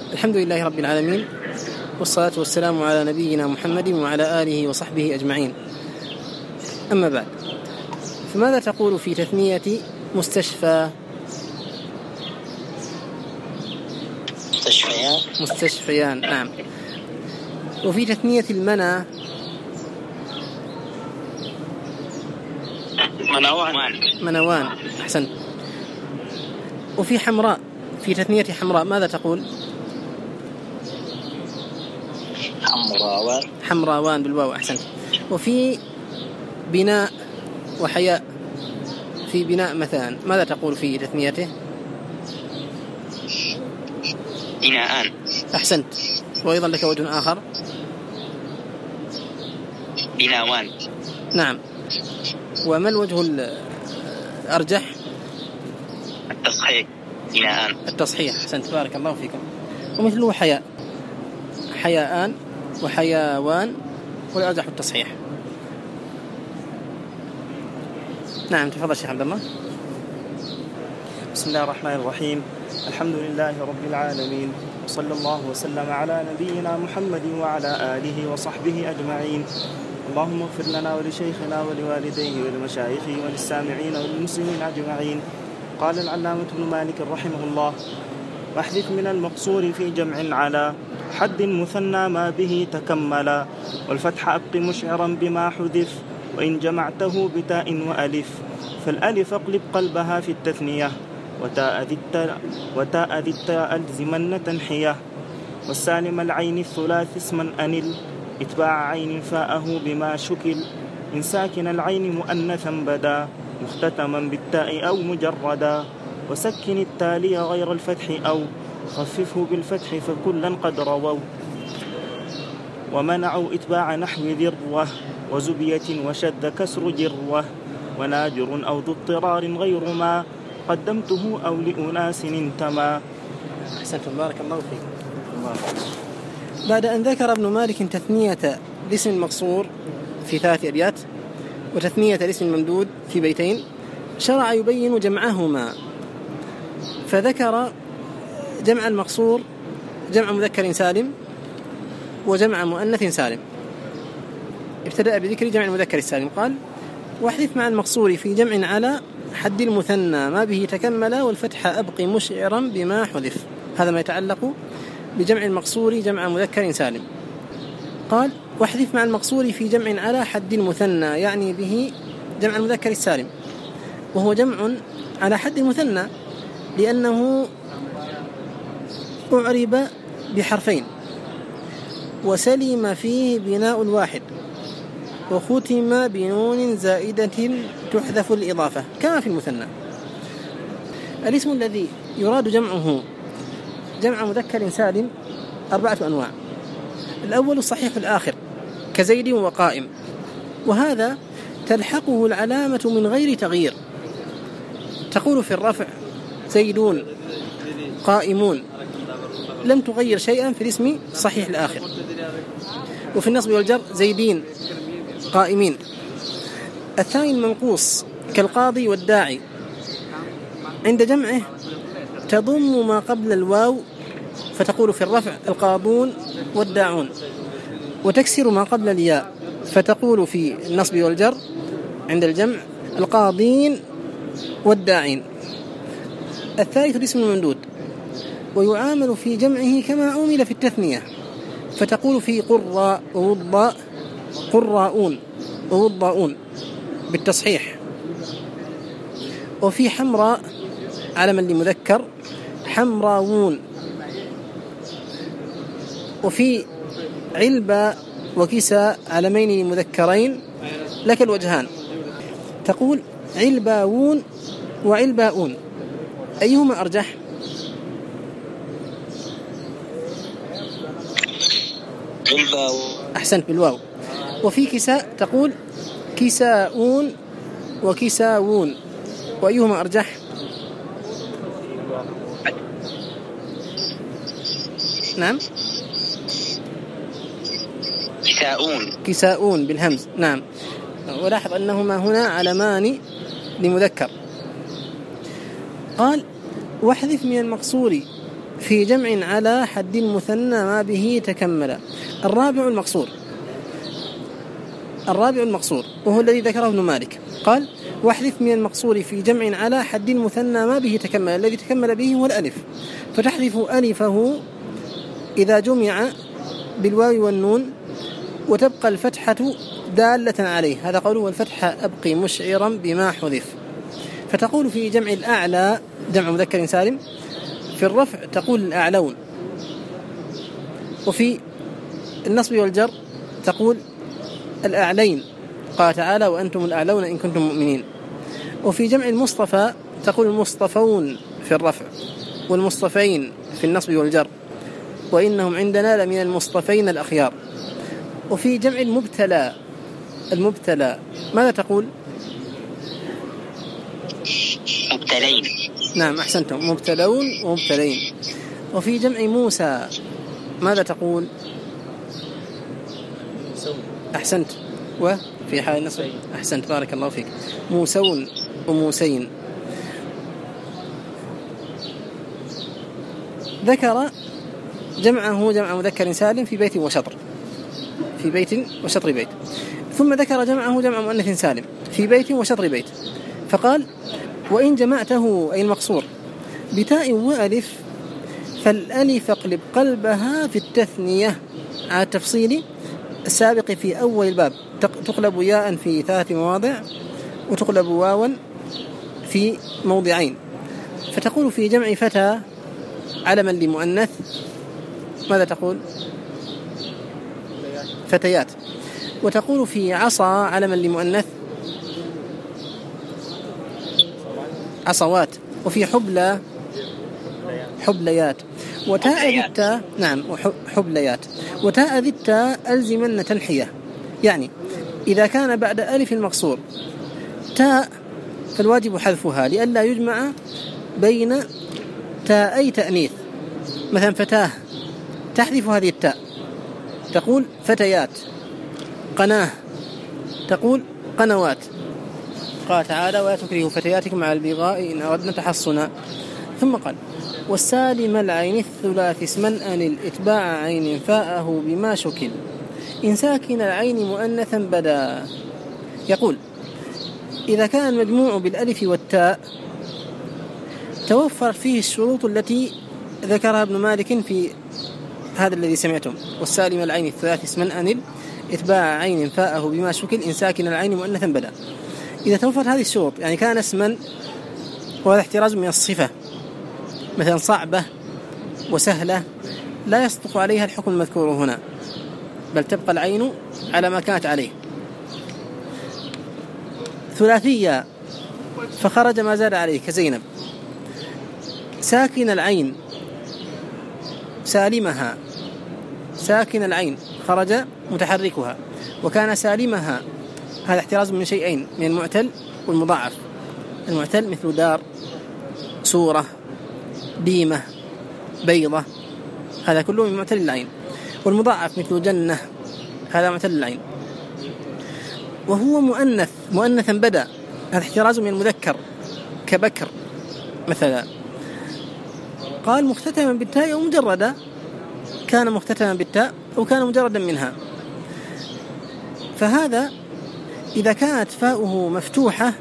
الحمد لله رب العالمين، والصلاة والسلام على نبينا محمد وعلى آله وصحبه أجمعين. أما بعد، فماذا تقول في تثنية مستشفى؟ مستشفيان، نعم. وفي تثنية المنى؟ منوان، أحسنت. وفي حمراء، في تثنية حمراء ماذا تقول؟ حمراوان بالواو، أحسنت. وفي بناء وحياء، في بناء مثلا ماذا تقول في تثنيته؟ بناءان، أحسنت. وأيضا لك وجه آخر، بناوان، نعم. وما الوجه الأرجح؟ التصحيح، بناءان، التصحيح، أحسنت، بارك الله فيكم. ومثله حياء، حياءان وحياوان، والأرجح التصحيح. نعم، تفضل شيخ عبد الله. بسم الله الرحمن الرحيم. الحمد لله رب العالمين، وصلى الله وسلم على نبينا محمد وعلى آله وصحبه أجمعين. اللهم اغفر لنا ولشيخنا ولوالديه ولمشايخه وللسامعين وللمسلمين أجمعين. قال العلامة ابن مالك رحمه الله: واحذف من المقصور في جمع على حد مثنى ما به تكملا، والفتح أبق مشعرا بما حذف، وإن جمعته بتاء وألف، فالألف اقلب قلبها في التثنية، وتاء ذي التاء ألزمن تنحية، والسالم العين الثلاث اسما أنل، اتباع عين فاءه بما شكل، إن ساكن العين مؤنثا بدا، مختتما بالتاء أو مجردا، وسكن التالي غير الفتح أو خففه بالفتح فكلا قد رووا، ومنعوا اتباع نحو ذروة وزبية وشد كسر جروة، وناجر أو ذو اضطرار غير ما قدمته أو لأناس انتمى. أحسنتم، بارك الله فيكم. بعد أن ذكر ابن مالك تثنية الاسم المقصور في 3 أبيات وتثنية الاسم الممدود في بيتين، شرع يبين جمعهما، فذكر جمع المقصور جمع مذكر سالم وجمع مؤنث سالم. ابتدأ بذكر جمع المذكر السالم، قال: واحذف مع المقصور في جمع على حد المثنى ما به تكمل، والفتح أبق مشعرا بما حذف. هذا ما يتعلق بجمع المقصور جمع مذكر سالم. قال: واحذف مع المقصور في جمع على حد المثنى، يعني به جمع المذكر السالم، وهو جمع على حد المثنى لأنه أعرب بحرفين، وسلم فيه بناء الواحد، وختم بنون زائدة تحذف الإضافة كما في المثنى. الاسم الذي يراد جمعه جمع مذكر سالم 4 أنواع. الأول الصحيح الآخر كزيد وقائم، وهذا تلحقه العلامة من غير تغيير، تقول في الرفع زيدون قائمون، لم تغير شيئا في الاسم صحيح الآخر. وفي النصب والجر زيدين قائمين. الثاني المنقوص كالقاضي والداعي، عند جمعه تضم ما قبل الواو، فتقول في الرفع القاضون والداعون، وتكسر ما قبل الياء، فتقول في النصب والجر عند الجمع القاضين والداعين. الثالث الاسم الممدود، ويعامل في جمعه كما عُمل في التثنية، فتقول في قراء ووضاء قراؤون ووضاؤون بالتصحيح. وفي حمراء علما لمذكر حمراوون. وفي علبة وكساء علمين لمذكرين لك الوجهان، تقول علباوون وعلباؤون، أيهما أرجح؟ أحسنت، بالواو. وفي كساء تقول كساؤون وكساوون، وأيهما أرجح؟ نعم، كساؤون بالهمز، نعم. ولاحظ أنهما هنا علمان لمذكر. قال: واحذف من المقصور في في جمع على حد المثنى ما به تكمل. الرابع المقصور وهو الذي ذكره ابن مالك، قال: واحذف من المقصور في جمع على حد المثنى ما به تكمل. الذي تكمل به هو الألف، فتحذف ألفه إذا جمع بالواو والنون، وتبقى الفتحة دالة عليه. هذا قوله: والفتحة أبقي مشعرا بما حذف. فتقول في جمع الأعلى جمع مذكر سالم، في الرفع تقول الأعلون، وفي النصب والجر تقول الأعلين، قال تعالى: وأنتم الأعلون إن كنتم مؤمنين. وفي جمع المصطفى تقول المصطفون في الرفع، والمصطفين في النصب والجر، وإنهم عندنا لمن المصطفين الأخيار. وفي جمع المبتلى ماذا تقول؟ مبتلين. نعم أحسنتم، مبتلون ومبتلين. وفي جمع موسى ماذا تقول؟ أحسنت. وفي حال النصب أحسنت، بارك الله فيك، موسون وموسين. ذكر جمعه جمع مذكر سالم في بيت وشطر، بيت. ثم ذكر جمعه جمع مؤنث سالم في بيت وشطر بيت، فقال: وإن جمعته أي المقصور بتاء وألف فالألف اقلب قلبها في التثنية على التفصيل السابق في أول الباب، تقلب ياء في 3 مواضع، وتقلب واوا في موضعين. فتقول في جمع فتى علما لمؤنث ماذا تقول؟ فتيات. وتقول في عصا علما لمؤنث عصوات. وفي حبليات. وتاء ذي التاء نعم حبليات. وتاء ذي التاء ألزمن تنحية، يعني إذا كان بعد ألف المقصور تاء فالواجب حذفها لئلا يجمع بين تاءي تأنيث. مثلا فتاه تحذف هذه التاء تقول فتيات. قناه تقول قنوات. قال تعالى: ولا تكرهوا فتياتكم على البغاء إن أردنا تحصنا. ثم قال: والسالم العين الثلاث اسما أن الإتباع عين فاءه بما شكل إن ساكن العين مؤنثا بدا. يقول: إذا كان المجموع بالألف والتاء توفر فيه الشروط التي ذكرها ابن مالك في هذا الذي سمعتم: والسالم العين الثلاث اسما أن الإتباع عين فاءه بما شكل إن ساكن العين مؤنثا بدا. إذا توفرت هذه الشروط، يعني كان اسما وهذا احتراز من الصفة، مثلا صعبة وسهلة، لا يصدق عليها الحكم المذكور هنا، بل تبقى العين على ما كانت عليه. ثلاثية فخرج ما زاد عليه كزينب. ساكن العين سالمها، ساكن العين خرج متحركها، وكان سالمها، هذا احتراز من شيئين: من المعتل والمضاعف. المعتل مثل دار، سورة، ديمة، بيضة، هذا كله من معتل العين. والمضاعف مثل جنة، هذا معتل العين. وهو مؤنثا بدا، هذا احتراز من المذكر كبكر مثلا. قال: مختتما بالتاء أو مجردا، كان مختتما بالتاء أو كان مجردا منها. فهذا إذا كانت فاؤه مفتوحة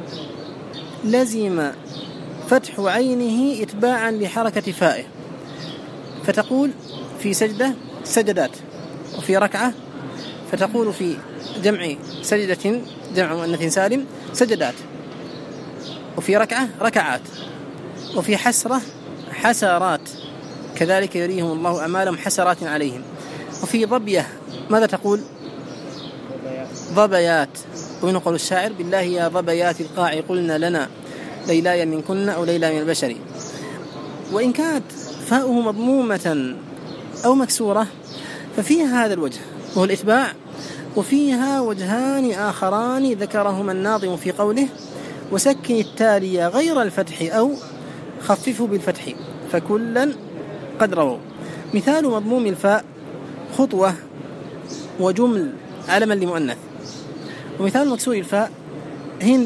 لزم فتح عينه إتباعا لحركة فائه، فتقول في سجدة سجدات، وفي ركعة فتقول في جمع سجدة جمع مؤنث سالم سجدات، وفي ركعة ركعات، وفي حسرة حسرات، كذلك يريهم الله أعمالهم حسرات عليهم. وفي ضبية ماذا تقول؟ ضبيات. وينقل الشاعر: بالله يا ضبيات القاع قلنا لنا ليلاي منكن أو ليلى من البشر. وإن كانت فاؤه مضمومة أو مكسورة ففيها هذا الوجه وهو الإتباع، وفيها وجهان آخران ذكرهما الناظم في قوله: وسكن التالي غير الفتح أو خففه بالفتح فكلا قد رووا. مثال مضموم الفاء: خطوة وجمل علما لمؤنث. ومثال مكسور الفاء: هند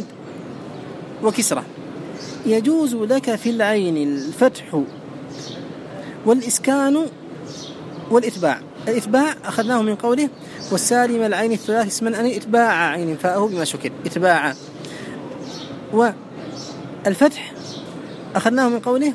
وكسرة. يجوز لك في العين الفتح والإسكان والإتباع. الإتباع أخذناه من قوله والسالم العين الثلاث اسما أن إتباع عين فاءه بما شكل إتباع. والفتح أخذناه من قوله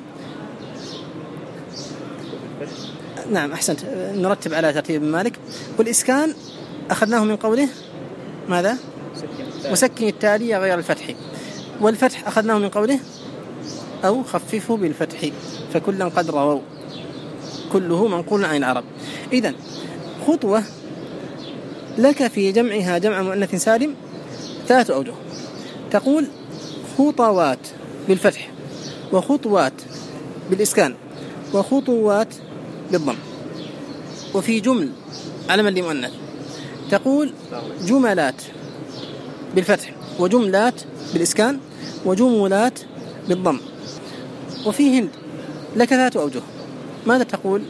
نعم أحسنت نرتب على ترتيب مالك. والإسكان أخذناه من قوله ماذا؟ وسكن التالية غير الفتح. والفتح أخذناه من قوله أو خففه بالفتح فكلا قد رووا كله منقول عن العرب. إذن خطوة لك في جمعها جمع مؤنث سالم 3 أوجه. تقول خطوات بالفتح وخطوات بالإسكان وخطوات بالضم. وفي جمل علما لمؤنث تقول جملات بالفتح وجملات بالإسكان وجملات بالضم. وفي هند لك 3 أوجه. ماذا تقول؟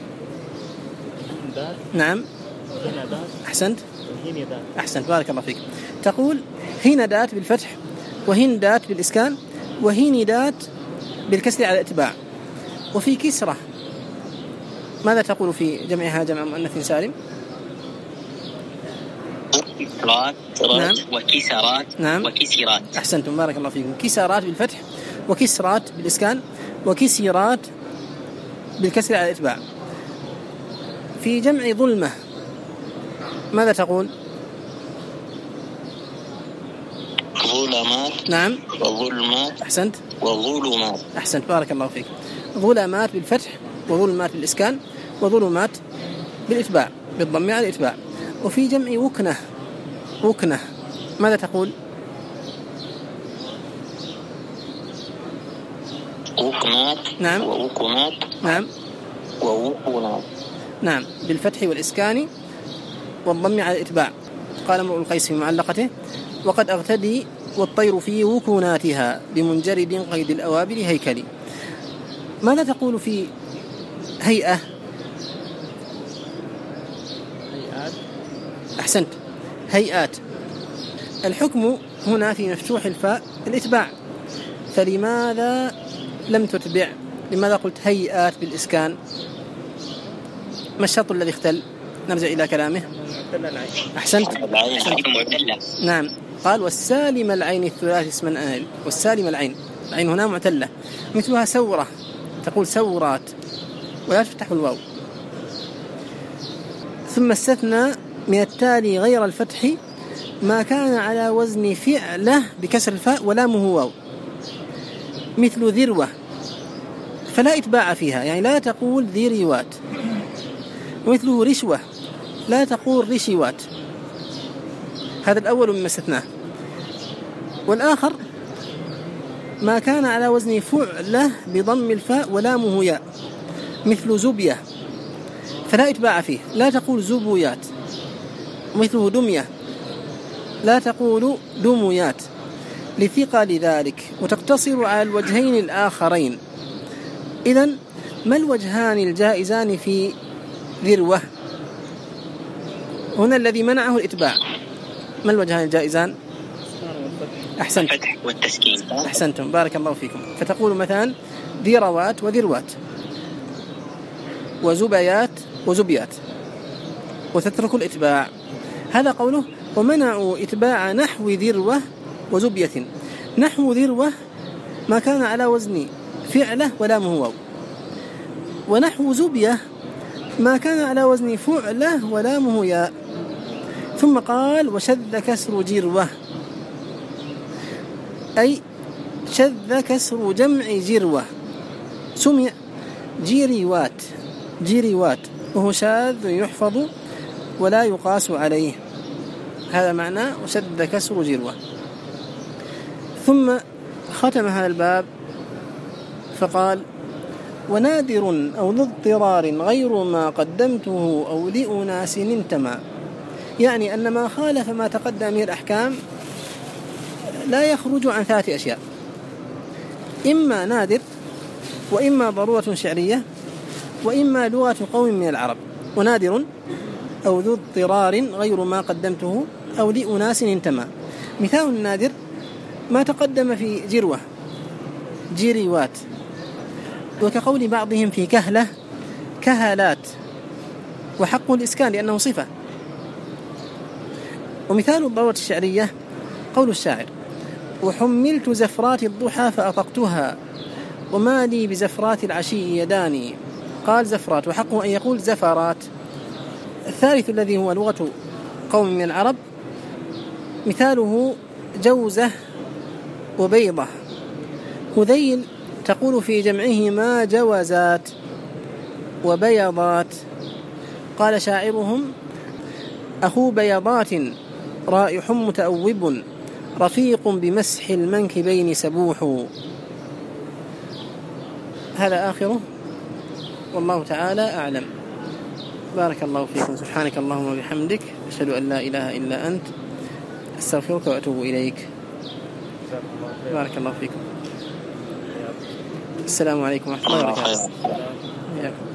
نعم أحسنت أحسنت بارك الله فيك. تقول هندات بالفتح وهندات بالإسكان وهندات بالكسر على الاتباع. وفي كسرة ماذا تقول في جمعها جمع مؤنث سالم؟ نعم. وكسرات نعم. وكسرات. أحسنتم بارك الله فيكم. كسرات بالفتح وكسرات بالإسكان وكسرات بالكسر على الاتباع. في جمع ظلمة ماذا تقول؟ ظلمات. نعم. وظلمات. أحسنت. وظلمات. أحسنت بارك الله فيك. ظلمات بالفتح وظلمات بالإسكان وظلمات بالإتباع بالضم على الإتباع. وفي جمع وكنة وكنة ماذا تقول؟ وكنات. نعم. ووكنات. نعم. ووكنات. نعم بالفتح والإسكان والضم على الإتباع. قال امرؤ القيس في معلقته وقد أغتدي والطير في وكناتها بمنجرد قيد الأوابل هيكلي. ماذا تقول في هيئة؟ أحسنت هيئات. الحكم هنا في مفتوح الفاء الإتباع فلماذا لم تتبع؟ لماذا قلت هيئات بالإسكان؟ ما الشرط الذي اختل؟ نرجع إلى كلامه. أحسنت. نعم قال والسالم العين الثلاث اسما آل. والسالم العين العين هنا معتلة مثلها سورة تقول سورات ولا تفتح الواو. ثم استثنى من التالي غير الفتح ما كان على وزن فعله بكسر الفاء ولامه واو مثل ذروة فلا إتباع فيها يعني لا تقول ذروات. ومثله رشوة لا تقول رشوات. هذا الأول مما استثناه. والآخر ما كان على وزن فعله بضم الفاء ولامه ياء مثل زبية فلا إتباع فيه لا تقول زبويات. ومثله دمية لا تقول دميات لثقل ذلك وتقتصر على الوجهين الآخرين. إذن ما الوجهان الجائزان في ذروة؟ هنا الذي منعه الإتباع. ما الوجهان الجائزان؟ أحسنت. الفتح والتسكين. أحسنتم بارك الله فيكم. فتقول مثلا ذروات وذروات وزبيات وزبيات وتترك الإتباع. هذا قوله ومنعوا إتباع نحو ذروة وزبية. نحو ذروة ما كان على وزن فعله ولامه واو. ونحو زبية ما كان على وزن فعله ولامه ياء. ثم قال وشذ كسر جروة أي شذ كسر جمع جروة سمع جيريوات جيريوات وهو شاذ يحفظ ولا يقاس عليه. هذا معنى وشذ كسر جروة. ثم ختم هذا الباب فقال ونادر أو ذو اضطرار غير ما قدمته أو لأناس انتمى. يعني أن ما خالف ما تقدم من الأحكام لا يخرج عن 3 أشياء إما نادر وإما ضرورة شعرية وإما لغة قوم من العرب. ونادر أو ذو اضطرار غير ما قدمته أو لأناس انتمى. مثال النادر ما تقدم في جروة جيريوات وكقول بعضهم في كهلة كهالات، وحقه الإسكان لأنه صفة. ومثال الضرورة الشعرية قول الشاعر: وحملت زفرات الضحى فأطقتها وما لي بزفرات العشي يداني. قال زفرات، وحقه أن يقول زفرات. الثالث الذي هو لغة قوم من العرب مثاله جوزة وبيضة. هذيل تقول في جمعهما جوزات وبيضات. قال شاعرهم: أخو بيضات رائح متأوب رفيق بمسح المنكبين سبوح. هذا آخره، والله تعالى أعلم. بارك الله فيكم. سبحانك اللهم وبحمدك، أشهد أن لا إله إلا أنت، أستغفرك وأتوب إليك. بارك الله فيكم. السلام عليكم ورحمة الله وبركاته.